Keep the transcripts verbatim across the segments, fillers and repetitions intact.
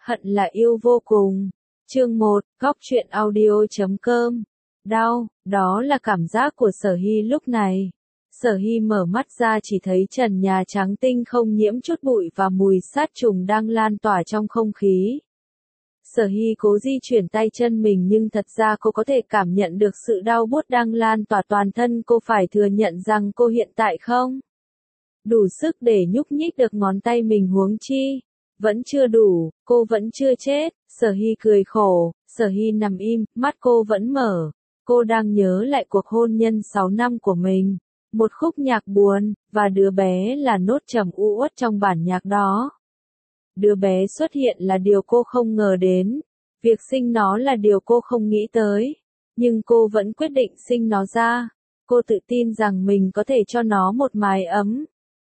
Hận là yêu vô cùng. Chương một, góc truyện audio chấm com. Đau, đó là cảm giác của Sở Hy lúc này. Sở Hy mở mắt ra chỉ thấy trần nhà trắng tinh không nhiễm chút bụi và mùi sát trùng đang lan tỏa trong không khí. Sở Hy cố di chuyển tay chân mình nhưng thật ra cô có thể cảm nhận được sự đau buốt đang lan tỏa toàn thân. Cô phải thừa nhận rằng cô hiện tại không đủ sức để nhúc nhích được ngón tay mình, huống chi vẫn chưa đủ, cô vẫn chưa chết. Sở Hy cười khổ, Sở Hy nằm im, mắt cô vẫn mở. Cô đang nhớ lại cuộc hôn nhân sáu năm của mình, một khúc nhạc buồn, và đứa bé là nốt trầm u uất trong bản nhạc đó. Đứa bé xuất hiện là điều cô không ngờ đến, việc sinh nó là điều cô không nghĩ tới, nhưng cô vẫn quyết định sinh nó ra. Cô tự tin rằng mình có thể cho nó một mái ấm.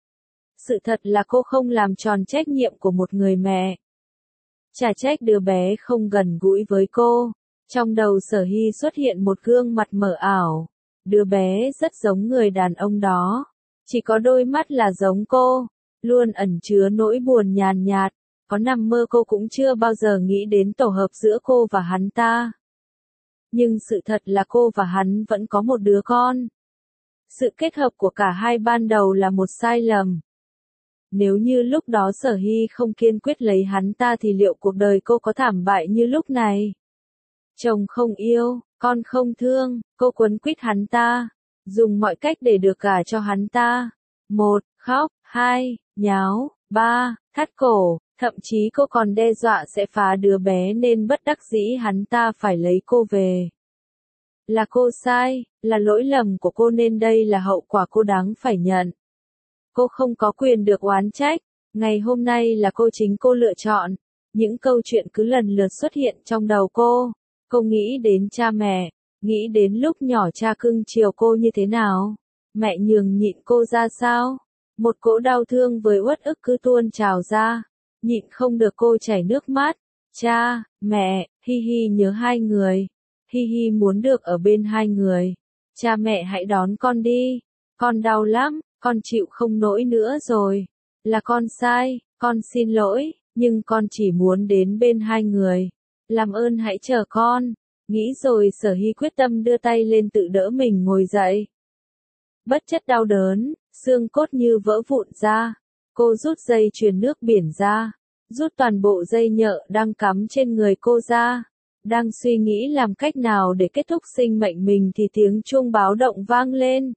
Sự thật là cô không làm tròn trách nhiệm của một người mẹ. Chả trách đứa bé không gần gũi với cô. Trong đầu Sở Hy xuất hiện một gương mặt mờ ảo. Đứa bé rất giống người đàn ông đó. Chỉ có đôi mắt là giống cô, luôn ẩn chứa nỗi buồn nhàn nhạt. Có nằm mơ cô cũng chưa bao giờ nghĩ đến tổ hợp giữa cô và hắn ta. Nhưng sự thật là cô và hắn vẫn có một đứa con. Sự kết hợp của cả hai ban đầu là một sai lầm. Nếu như lúc đó Sở Hy không kiên quyết lấy hắn ta thì liệu cuộc đời cô có thảm bại như lúc này? Chồng không yêu, con không thương, cô quấn quýt hắn ta, dùng mọi cách để được gả cho hắn ta. Một, khóc, hai, nháo, ba, thắt cổ, thậm chí cô còn đe dọa sẽ phá đứa bé nên bất đắc dĩ hắn ta phải lấy cô về. Là cô sai, là lỗi lầm của cô nên đây là hậu quả cô đáng phải nhận. Cô không có quyền được oán trách, ngày hôm nay là cô chính cô lựa chọn. Những câu chuyện cứ lần lượt xuất hiện trong đầu cô. Cô nghĩ đến cha mẹ, nghĩ đến lúc nhỏ cha cưng chiều cô như thế nào, mẹ nhường nhịn cô ra sao. Một cỗ đau thương với uất ức cứ tuôn trào ra, nhịn không được cô chảy nước mắt. Cha, mẹ, Hi Hi nhớ hai người, Hi Hi muốn được ở bên hai người. Cha mẹ hãy đón con đi, con đau lắm, con chịu không nổi nữa rồi. Là con sai, con xin lỗi, nhưng con chỉ muốn đến bên hai người. Làm ơn hãy chờ con. Nghĩ rồi Sở Hy quyết tâm đưa tay lên tự đỡ mình ngồi dậy. Bất chấp đau đớn, xương cốt như vỡ vụn ra. Cô rút dây chuyền nước biển ra, rút toàn bộ dây nhợ đang cắm trên người cô ra. Đang suy nghĩ làm cách nào để kết thúc sinh mệnh mình thì tiếng chuông báo động vang lên.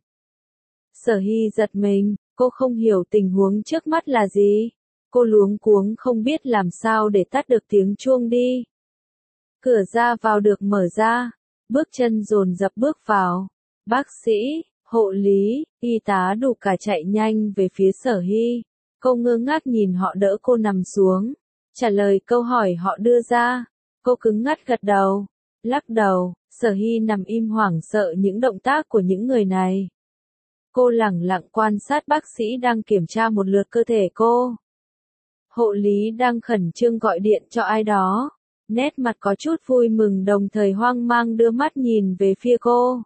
Sở Hy giật mình, cô không hiểu tình huống trước mắt là gì. Cô luống cuống không biết làm sao để tắt được tiếng chuông đi. Cửa ra vào được mở ra, bước chân dồn dập bước vào. Bác sĩ, hộ lý, y tá đủ cả chạy nhanh về phía Sở Hy. Cô ngơ ngác nhìn họ đỡ cô nằm xuống, trả lời câu hỏi họ đưa ra. Cô cứng ngắt gật đầu, lắc đầu. Sở Hy nằm im hoảng sợ những động tác của những người này. Cô lẳng lặng quan sát bác sĩ đang kiểm tra một lượt cơ thể cô. Hộ lý đang khẩn trương gọi điện cho ai đó. Nét mặt có chút vui mừng đồng thời hoang mang đưa mắt nhìn về phía cô.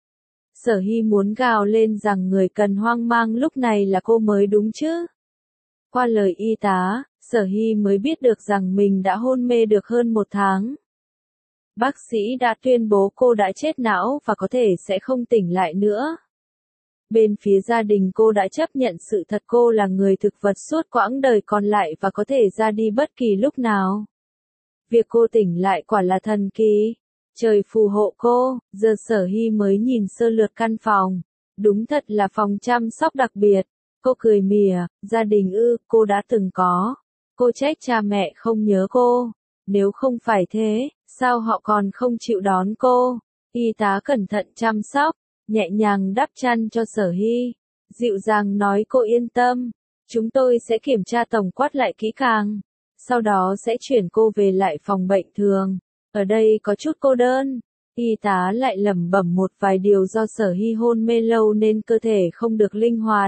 Sở Hy muốn gào lên rằng người cần hoang mang lúc này là cô mới đúng chứ. Qua lời y tá, Sở Hy mới biết được rằng mình đã hôn mê được hơn một tháng. Bác sĩ đã tuyên bố cô đã chết não và có thể sẽ không tỉnh lại nữa. Bên phía gia đình cô đã chấp nhận sự thật cô là người thực vật suốt quãng đời còn lại và có thể ra đi bất kỳ lúc nào. Việc cô tỉnh lại quả là thần kỳ. Trời phù hộ cô. Giờ Sở Hy mới nhìn sơ lược căn phòng. Đúng thật là phòng chăm sóc đặc biệt. Cô cười mỉa, gia đình ư, cô đã từng có. Cô trách cha mẹ không nhớ cô. Nếu không phải thế, sao họ còn không chịu đón cô? Y tá cẩn thận chăm sóc, nhẹ nhàng đắp chăn cho Sở Hy. Dịu dàng nói cô yên tâm. Chúng tôi sẽ kiểm tra tổng quát lại kỹ càng. Sau đó sẽ chuyển cô về lại phòng bệnh thường. Ở đây có chút cô đơn. Y tá lại lẩm bẩm một vài điều do Sở Hy hôn mê lâu nên cơ thể không được linh hoạt.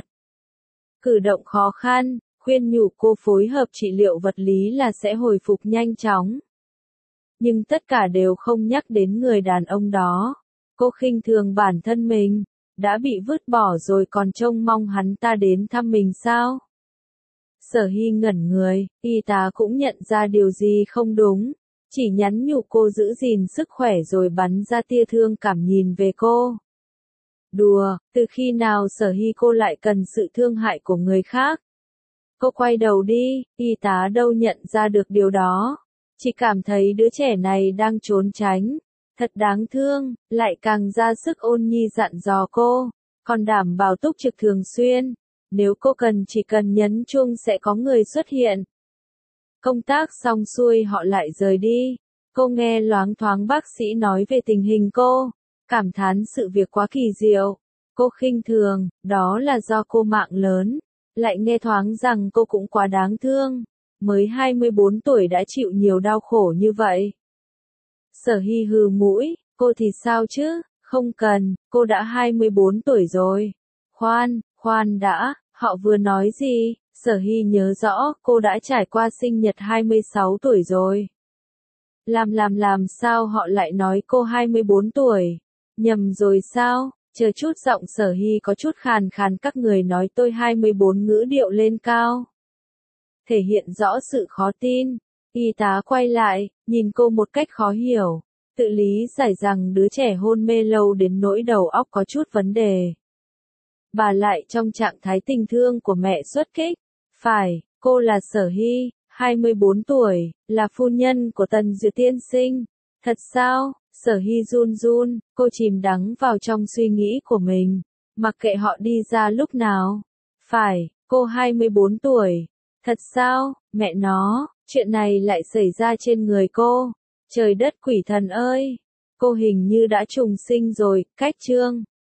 Cử động khó khăn, khuyên nhủ cô phối hợp trị liệu vật lý là sẽ hồi phục nhanh chóng. Nhưng tất cả đều không nhắc đến người đàn ông đó. Cô khinh thường bản thân mình, đã bị vứt bỏ rồi còn trông mong hắn ta đến thăm mình sao? Sở Hy ngẩn người, y tá cũng nhận ra điều gì không đúng, chỉ nhắn nhủ cô giữ gìn sức khỏe rồi bắn ra tia thương cảm nhìn về cô. Đùa, từ khi nào Sở Hy cô lại cần sự thương hại của người khác? Cô quay đầu đi, y tá đâu nhận ra được điều đó, chỉ cảm thấy đứa trẻ này đang trốn tránh, thật đáng thương, lại càng ra sức ôn nhi dặn dò cô, còn đảm bảo túc trực thường xuyên, nếu cô cần chỉ cần nhấn chuông sẽ có người xuất hiện. Công tác xong xuôi họ lại rời đi, cô nghe loáng thoáng bác sĩ nói về tình hình cô, cảm thán sự việc quá kỳ diệu, cô khinh thường, đó là do cô mạng lớn, lại nghe thoáng rằng cô cũng quá đáng thương, mới hai mươi bốn tuổi đã chịu nhiều đau khổ như vậy. Sở Hy hừ mũi, cô thì sao chứ, không cần, cô đã hai mươi bốn tuổi rồi. Khoan, khoan đã, họ vừa nói gì? Sở Hy nhớ rõ, cô đã trải qua sinh nhật hai mươi sáu tuổi rồi. Làm làm làm sao họ lại nói cô hai mươi bốn tuổi? Nhầm rồi sao? Chờ chút, giọng Sở Hy có chút khàn khàn, các người nói tôi hai mươi bốn, ngữ điệu lên cao, thể hiện rõ sự khó tin. Y tá quay lại, nhìn cô một cách khó hiểu, tự lý giải rằng đứa trẻ hôn mê lâu đến nỗi đầu óc có chút vấn đề. Bà lại trong trạng thái tình thương của mẹ xuất kích. Phải, cô là Sở Hy, hai mươi bốn tuổi, là phu nhân của Tần Duyệt tiên sinh. Thật sao? Sở Hy run run, cô chìm đắm vào trong suy nghĩ của mình, mặc kệ họ đi ra lúc nào. Phải, cô hai mươi bốn tuổi. Thật sao? Mẹ nó, chuyện này lại xảy ra trên người cô. Trời đất quỷ thần ơi! Cô hình như đã trùng sinh rồi, cách chương.